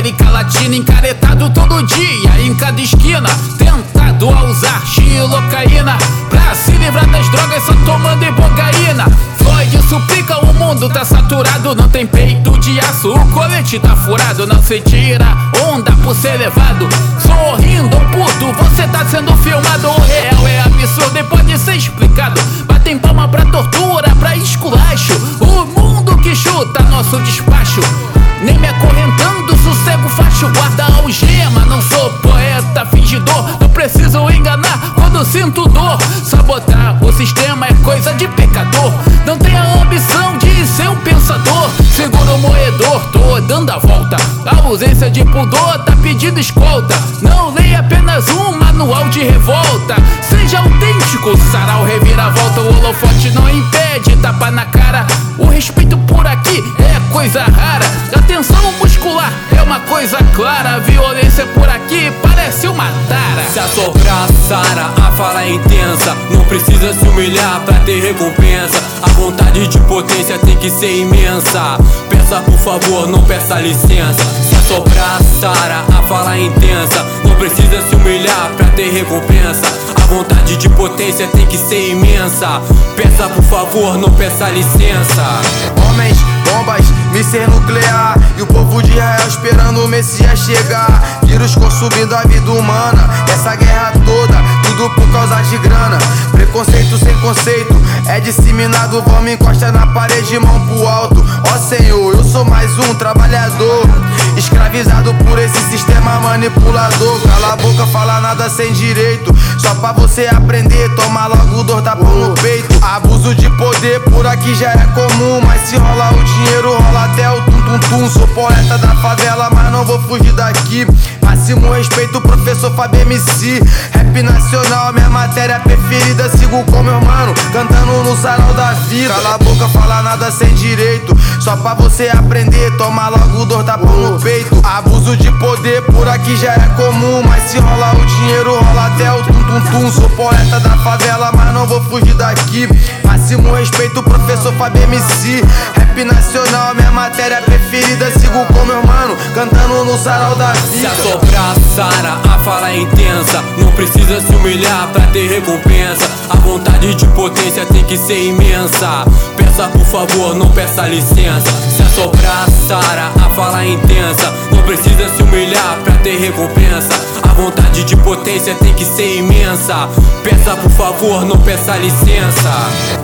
América Latina, encaretado todo dia, em cada esquina, tentado a usar xilocaína. Pra se livrar das drogas só tomando ibogaína. Floyd suplica, o mundo tá saturado, não tem peito de aço, o colete tá furado. Não se tira onda por ser levado, sorrindo ou puto, você tá sendo filmado. O real é absurdo e pode ser explicado. Batem palma pra tortura, pra esculacho, o mundo que chuta nosso despacho. Nem me acorrentando, sossego facho, guarda algema. Não sou poeta fingidor, não preciso enganar quando sinto dor. Sabotar o sistema é coisa de pecador, não tenho a ambição de ser um pensador. Seguro o moedor, tô dando a volta, a ausência de pudor tá pedindo escolta. Não leia apenas um manual de revolta, seja autêntico, sarau reviravolta. O holofote não impede, tapa na cara. O respeito por aqui é coisa rara, a tensão muscular é uma coisa clara. A violência por aqui parece uma tara. Se assoprar, sara, a fala é intensa, não precisa se humilhar pra ter recompensa. A vontade de potência tem que ser imensa, peça por favor, não peça licença. Se assoprar, sara, a fala é intensa, não precisa se humilhar pra ter recompensa. A vontade de potência tem que ser imensa, peça por favor, não peça licença. Homens, bombas, míssil nuclear, e o povo de Israel esperando o Messias chegar. Vírus consumindo a vida humana, essa guerra toda, tudo por causa de grana. Preconceito sem conceito, é disseminado, vamos encosta na parede, mão pro alto. Ó Senhor, eu sou mais um trabalhador, escravizado por esse sistema manipulador. Cala a boca, fala nada sem direito, só pra você aprender, toma logo dor, tapão no peito. Abuso de poder por aqui já é comum, mas se rola o dinheiro, rola até o tum-tum-tum. Sou poeta da favela, mas não vou fugir daqui. Máximo respeito, professor Fábio MC. Rap nacional, minha matéria preferida. Sigo com meu mano, cantando no sarau da vida. Cala a boca, fala nada sem direito, só pra você aprender, toma logo dor, tapão no peito. Abuso de poder por aqui já é comum, mas se rola o dinheiro, rola até o tum-tum-tum. Sou poeta da favela, mas não vou fugir daqui. Máximo respeito, professor Fábio MC. Rap nacional, minha matéria preferida. Sigo com meu mano, cantando no sarau da vida. Se assoprar, sara, a fala é intensa, não precisa se humilhar pra ter recompensa. A vontade de potência tem que ser imensa, peça por favor, não peça licença. Se assoprar, sara, a fala é intensa, não precisa se humilhar pra ter recompensa. A vontade de potência tem que ser imensa, peça por favor, não peça licença.